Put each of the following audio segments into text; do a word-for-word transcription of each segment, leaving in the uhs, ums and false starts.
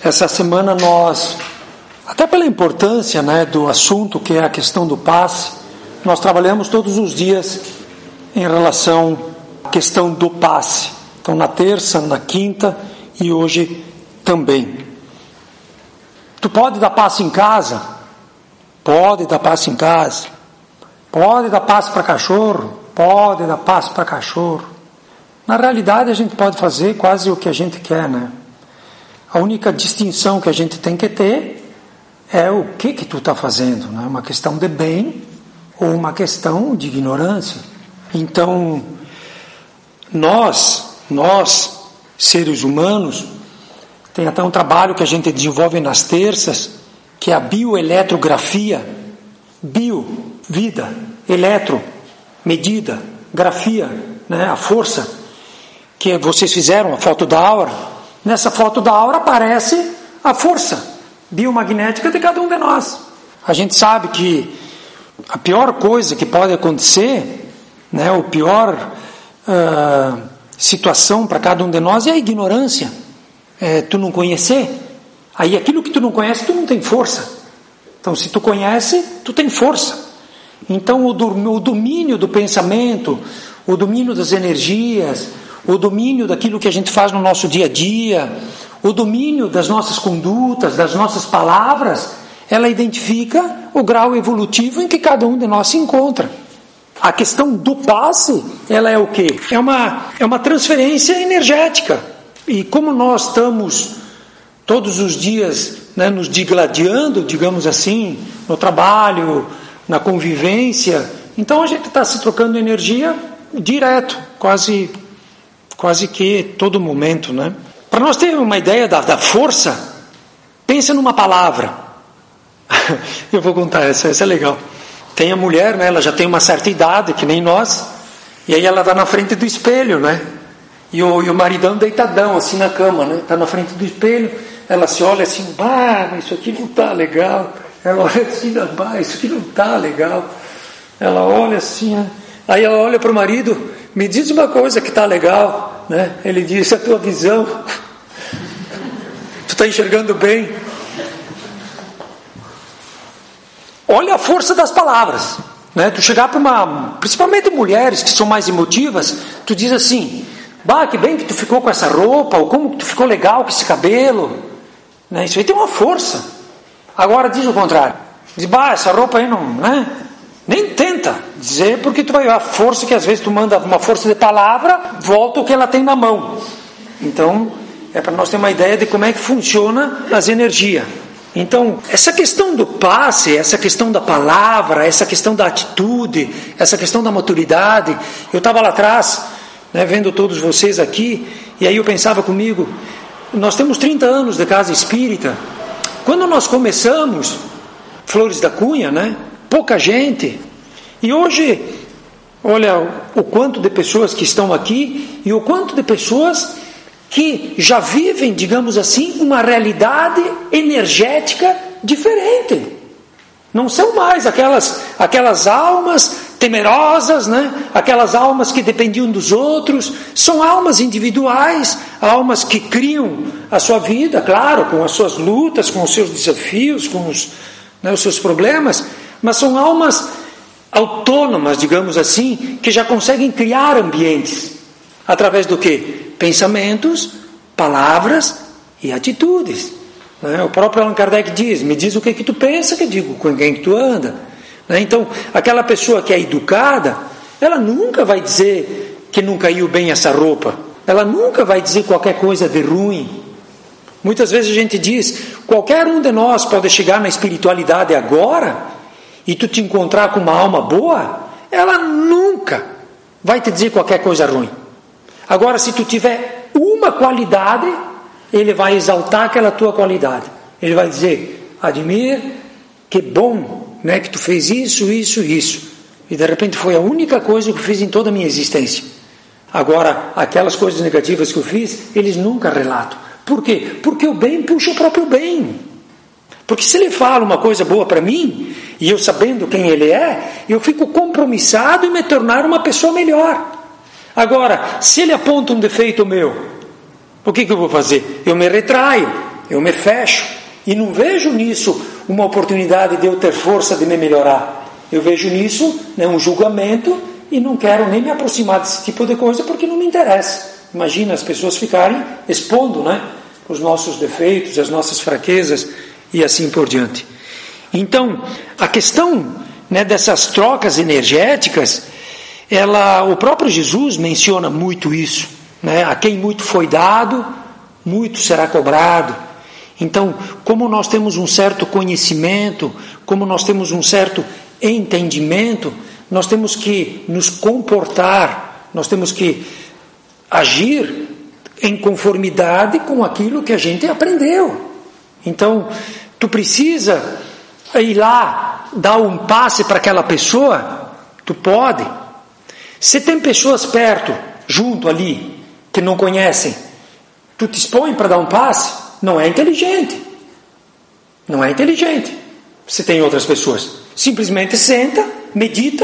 Essa semana nós, até pela importância, né, do assunto que é a questão do passe, nós trabalhamos todos os dias em relação à questão do passe. Então na terça, na quinta e hoje também. Tu pode dar passe em casa? Pode dar passe em casa. Pode dar passe para cachorro? Pode dar passe para cachorro. Na realidade a gente pode fazer quase o que a gente quer, né? A única distinção que a gente tem que ter é o que que tu está fazendo, né? Uma questão de bem ou uma questão de ignorância. Então, nós, nós, seres humanos, tem até um trabalho que a gente desenvolve nas terças, que é a bioeletrografia. Bio, vida, eletro, medida, grafia, né? A força, que vocês fizeram, a foto da aura. Nessa foto da aura aparece a força biomagnética de cada um de nós. A gente sabe que a pior coisa que pode acontecer, né, o pior uh, situação para cada um de nós é a ignorância. É, tu não conhecer. Aí aquilo que tu não conhece, tu não tem força. Então se tu conhece, tu tem força. Então o, do, o domínio do pensamento, o domínio das energias, o domínio daquilo que a gente faz no nosso dia a dia, o domínio das nossas condutas, das nossas palavras, ela identifica o grau evolutivo em que cada um de nós se encontra. A questão do passe, ela é o quê? É uma, é uma transferência energética. E como nós estamos todos os dias, né, nos digladiando, digamos assim, no trabalho, na convivência, então a gente está se trocando energia direto, quase... quase que todo momento, né? Para nós termos uma ideia da, da força, pensa numa palavra. Eu vou contar essa, essa é legal. Tem a mulher, né? Ela já tem uma certa idade, que nem nós, e aí ela está na frente do espelho, né? E o, e o maridão deitadão, assim na cama, né? Está na frente do espelho, ela se olha assim, bah, isso aqui não está legal. Ela olha assim, bah, isso aqui não está legal. Ela olha assim, né? Aí ela olha para o marido, me diz uma coisa que está legal, né? Ele diz, a tua visão, tu está enxergando bem. Olha a força das palavras, né? Tu chegar para uma, principalmente mulheres que são mais emotivas, tu diz assim, bah, que bem que tu ficou com essa roupa, ou como que tu ficou legal com esse cabelo, né? Isso aí tem uma força. Agora diz o contrário, diz, bah, essa roupa aí não, né? Nem tenta dizer, porque tu vai ver a força que às vezes tu manda, uma força de palavra, volta o que ela tem na mão. Então, é para nós ter uma ideia de como é que funciona as energias. Então, essa questão do passe, essa questão da palavra, essa questão da atitude, essa questão da maturidade, eu estava lá atrás, né, vendo todos vocês aqui, e aí eu pensava comigo, nós temos trinta anos de casa espírita. Quando nós começamos, Flores da Cunha, né? Pouca gente, e hoje, olha o quanto de pessoas que estão aqui e o quanto de pessoas que já vivem, digamos assim, uma realidade energética diferente. Não são mais aquelas, aquelas almas temerosas, né? Aquelas almas que dependiam dos outros, são almas individuais, almas que criam a sua vida, claro, com as suas lutas, com os seus desafios, com os, né, os seus problemas, mas são almas autônomas, digamos assim, que já conseguem criar ambientes. Através do quê? Pensamentos, palavras e atitudes. Né? O próprio Allan Kardec diz, me diz o que, que tu pensa, que eu digo com quem que tu anda. Né? Então, aquela pessoa que é educada, ela nunca vai dizer que não caiu bem essa roupa. Ela nunca vai dizer qualquer coisa de ruim. Muitas vezes a gente diz, qualquer um de nós pode chegar na espiritualidade agora e tu te encontrar com uma alma boa, ela nunca vai te dizer qualquer coisa ruim. Agora, se tu tiver uma qualidade, ele vai exaltar aquela tua qualidade. Ele vai dizer, Admir, que bom, né, que tu fez isso, isso, isso. E de repente foi a única coisa que eu fiz em toda a minha existência. Agora, aquelas coisas negativas que eu fiz, eles nunca relatam. Por quê? Porque o bem puxa o próprio bem. Porque se ele fala uma coisa boa para mim, e eu sabendo quem ele é, eu fico compromissado em me tornar uma pessoa melhor. Agora, se ele aponta um defeito meu, o que, que eu vou fazer? Eu me retraio, eu me fecho e não vejo nisso uma oportunidade de eu ter força de me melhorar. Eu vejo nisso, né, um julgamento e não quero nem me aproximar desse tipo de coisa porque não me interessa. Imagina as pessoas ficarem expondo, né, os nossos defeitos, as nossas fraquezas e assim por diante. Então, a questão, né, dessas trocas energéticas, ela, o próprio Jesus menciona muito isso, né? A quem muito foi dado, muito será cobrado. Então, como nós temos um certo conhecimento, como nós temos um certo entendimento, nós temos que nos comportar, nós temos que agir em conformidade com aquilo que a gente aprendeu. Então, tu precisa ir lá, dar um passe para aquela pessoa, tu pode. Se tem pessoas perto, junto ali, que não conhecem, tu te expõe para dar um passe, não é inteligente. Não é inteligente. Se tem outras pessoas, simplesmente senta, medita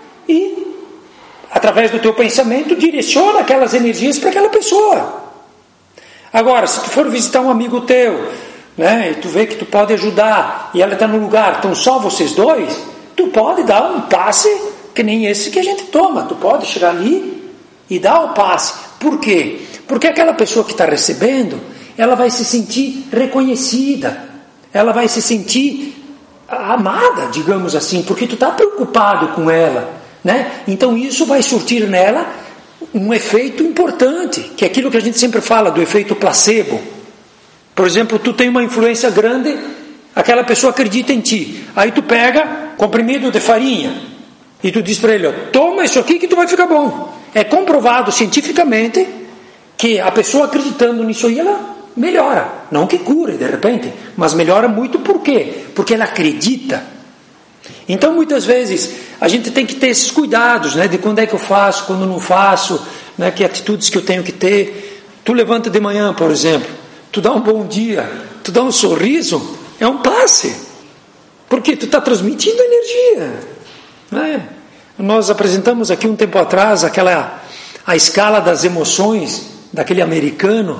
e, através do teu pensamento, direciona aquelas energias para aquela pessoa. Agora, se tu for visitar um amigo teu, né, e tu vê que tu pode ajudar, e ela está no lugar, estão só vocês dois, tu pode dar um passe que nem esse que a gente toma. Tu pode chegar ali e dar o passe. Por quê? Porque aquela pessoa que está recebendo, ela vai se sentir reconhecida, ela vai se sentir amada, digamos assim, porque tu está preocupado com ela, né? Então isso vai surtir nela um efeito importante, que é aquilo que a gente sempre fala do efeito placebo. Por exemplo, tu tem uma influência grande, aquela pessoa acredita em ti, aí tu pega comprimido de farinha e tu diz para ele, ó, toma isso aqui que tu vai ficar bom. É comprovado cientificamente que a pessoa acreditando nisso aí, ela melhora. Não que cure de repente, mas melhora muito. Por quê? Porque ela acredita. Então muitas vezes a gente tem que ter esses cuidados, né, de quando é que eu faço, quando não faço, né, que atitudes que eu tenho que ter. Tu levanta de manhã, por exemplo, tu dá um bom dia, tu dá um sorriso, é um passe, porque tu está transmitindo energia, né? Nós apresentamos aqui um tempo atrás aquela, a escala das emoções daquele americano.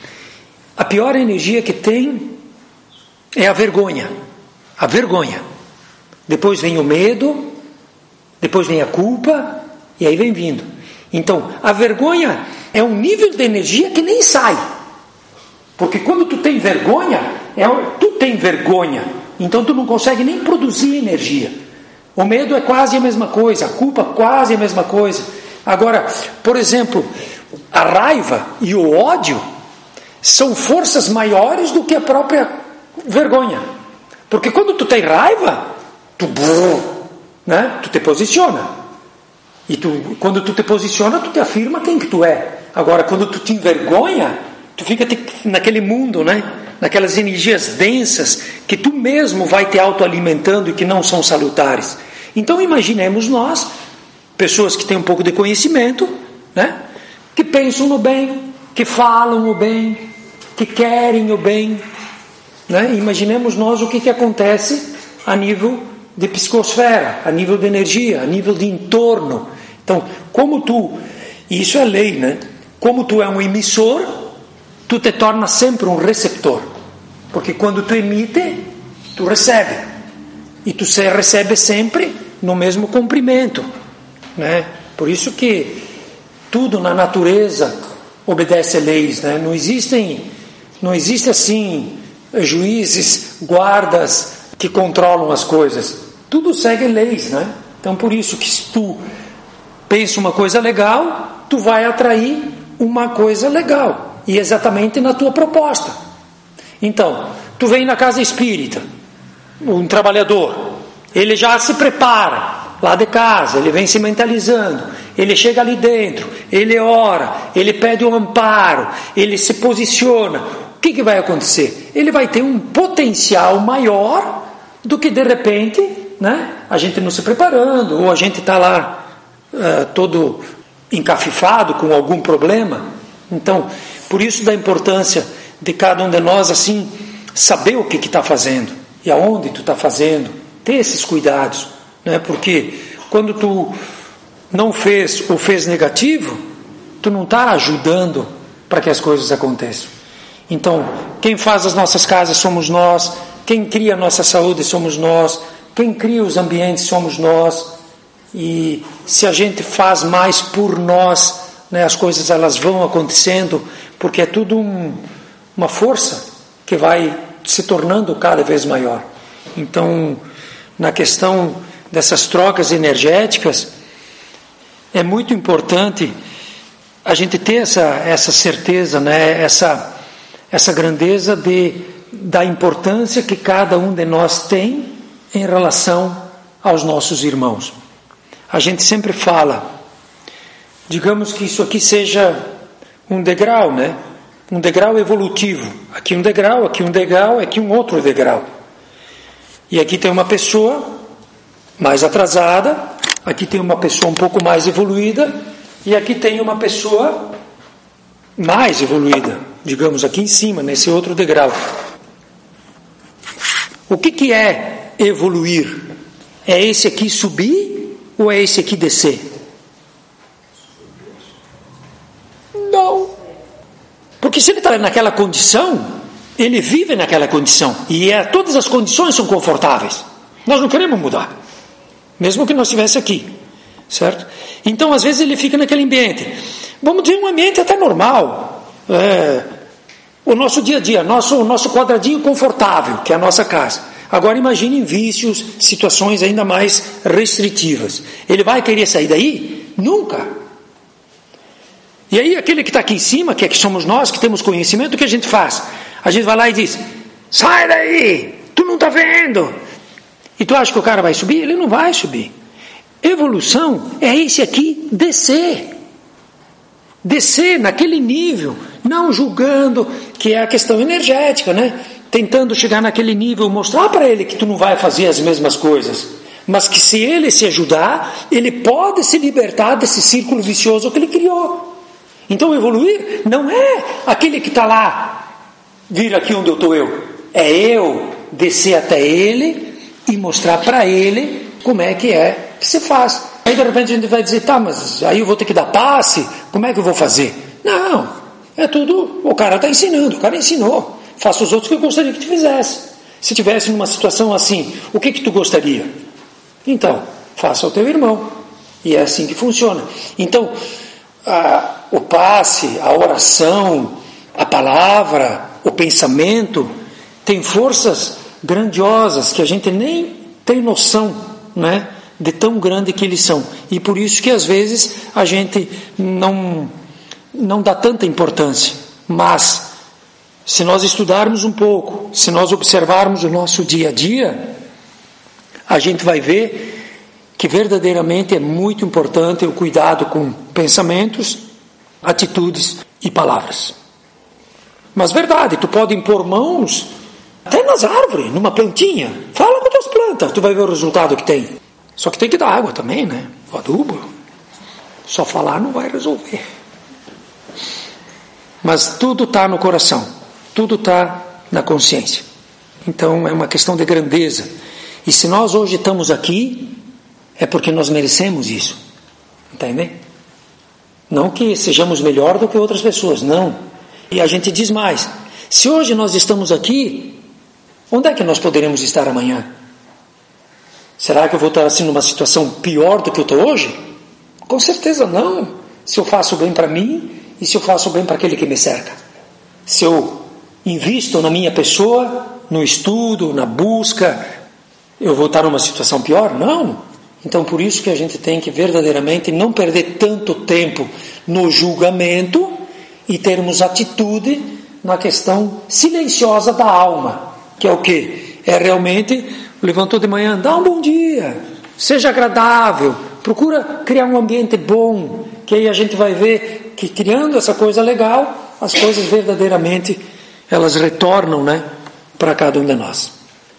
A pior energia que tem é a vergonha. A vergonha. Depois vem o medo, depois vem a culpa, e aí vem vindo. Então, a vergonha é um nível de energia que nem sai. Porque quando tu tem vergonha, é, tu tem vergonha, então tu não consegue nem produzir energia. O medo é quase a mesma coisa, a culpa quase a mesma coisa. Agora, por exemplo, a raiva e o ódio são forças maiores do que a própria vergonha. Porque quando tu tem raiva, tu, né, tu te posiciona. E tu, quando tu te posiciona, tu te afirma quem que tu é. Agora, quando tu te envergonha, tu fica te, naquele mundo, né? Naquelas energias densas que tu mesmo vai te autoalimentando e que não são salutares. Então imaginemos nós, pessoas que têm um pouco de conhecimento, né? Que pensam no bem, que falam o bem, que querem o bem, né? Imaginemos nós o que, que acontece a nível de psicosfera, a nível de energia, a nível de entorno. Então, como tu, e isso é lei, né? Como tu é um emissor, tu te torna sempre um receptor, porque quando tu emite, tu recebe, e tu se recebe sempre no mesmo comprimento, né? Por isso que tudo na natureza obedece leis, né? Não existem, não existe assim juízes, guardas que controlam as coisas. Tudo segue leis, né? Então por isso que se tu pensa uma coisa legal, tu vai atrair uma coisa legal. E exatamente na tua proposta. Então, tu vem na casa espírita, um trabalhador, ele já se prepara lá de casa, ele vem se mentalizando, ele chega ali dentro, ele ora, ele pede um amparo, ele se posiciona. O que, que vai acontecer? Ele vai ter um potencial maior do que de repente, né, a gente não se preparando, ou a gente está lá uh, todo encafifado com algum problema. Então, por isso da importância de cada um de nós, assim, saber o que está fazendo e aonde tu está fazendo, ter esses cuidados, né? Porque quando tu não fez ou fez negativo, tu não está ajudando para que as coisas aconteçam. Então, quem faz as nossas casas somos nós, quem cria a nossa saúde somos nós, quem cria os ambientes somos nós. E se a gente faz mais por nós, né, as coisas elas vão acontecendo, porque é tudo um, uma força que vai se tornando cada vez maior. Então, na questão dessas trocas energéticas, é muito importante a gente ter essa, essa certeza, né, essa, essa grandeza de, da importância que cada um de nós tem em relação aos nossos irmãos. A gente sempre fala, digamos que isso aqui seja um degrau, né? Um degrau evolutivo. Aqui um degrau, aqui um degrau, aqui um outro degrau. E aqui tem uma pessoa mais atrasada, aqui tem uma pessoa um pouco mais evoluída, e aqui tem uma pessoa mais evoluída, digamos aqui em cima, nesse outro degrau. O que que é evoluir? É esse aqui subir ou é esse aqui descer? Não. Porque se ele está naquela condição, ele vive naquela condição. E é, todas as condições são confortáveis. Nós não queremos mudar. Mesmo que nós estivesse aqui. Certo? Então, às vezes, ele fica naquele ambiente. Vamos dizer, um ambiente até normal. É, o nosso dia a dia, nosso, o nosso quadradinho confortável, que é a nossa casa. Agora imagine vícios, situações ainda mais restritivas. Ele vai querer sair daí? Nunca. E aí aquele que está aqui em cima, que é que somos nós, que temos conhecimento, o que a gente faz? A gente vai lá e diz, sai daí, tu não está vendo. E tu acha que o cara vai subir? Ele não vai subir. Evolução é esse aqui descer. Descer naquele nível, não julgando, que é a questão energética, né? Tentando chegar naquele nível, mostrar para ele que tu não vai fazer as mesmas coisas, mas que se ele se ajudar, ele pode se libertar desse círculo vicioso que ele criou. Então evoluir não é aquele que está lá, vir aqui onde eu estou eu, é eu descer até ele e mostrar para ele como é que é que se faz. Aí de repente a gente vai dizer, tá, mas aí eu vou ter que dar passe, como é que eu vou fazer? Não, é tudo, o cara está ensinando, o cara ensinou. Faça os outros que eu gostaria que tu fizesse. Se tivesse numa situação assim, o que que tu gostaria? Então, faça ao teu irmão. E é assim que funciona. Então, a, o passe, a oração, a palavra, o pensamento, tem forças grandiosas que a gente nem tem noção, né, de tão grande que eles são. E por isso que às vezes a gente não, não dá tanta importância. Mas se nós estudarmos um pouco, se nós observarmos o nosso dia a dia, a gente vai ver que verdadeiramente é muito importante o cuidado com pensamentos, atitudes e palavras. Mas verdade, tu pode impor mãos até nas árvores, numa plantinha. Fala com as tuas plantas, tu vai ver o resultado que tem. Só que tem que dar água também, né? O adubo. Só falar não vai resolver. Mas tudo está no coração. Tudo está na consciência. Então é uma questão de grandeza. E se nós hoje estamos aqui, é porque nós merecemos isso. Entende? Não que sejamos melhor do que outras pessoas, não. E a gente diz mais. Se hoje nós estamos aqui, onde é que nós poderemos estar amanhã? Será que eu vou estar assim numa situação pior do que eu estou hoje? Com certeza não. Se eu faço bem para mim e se eu faço bem para aquele que me cerca. Se eu invisto na minha pessoa, no estudo, na busca, eu vou estar numa situação pior? Não. Então por isso que a gente tem que verdadeiramente não perder tanto tempo no julgamento e termos atitude na questão silenciosa da alma, que é o quê? É realmente, levantou de manhã, dá um bom dia, seja agradável, procura criar um ambiente bom, que aí a gente vai ver que criando essa coisa legal, as coisas verdadeiramente elas retornam, né, para cada um de nós.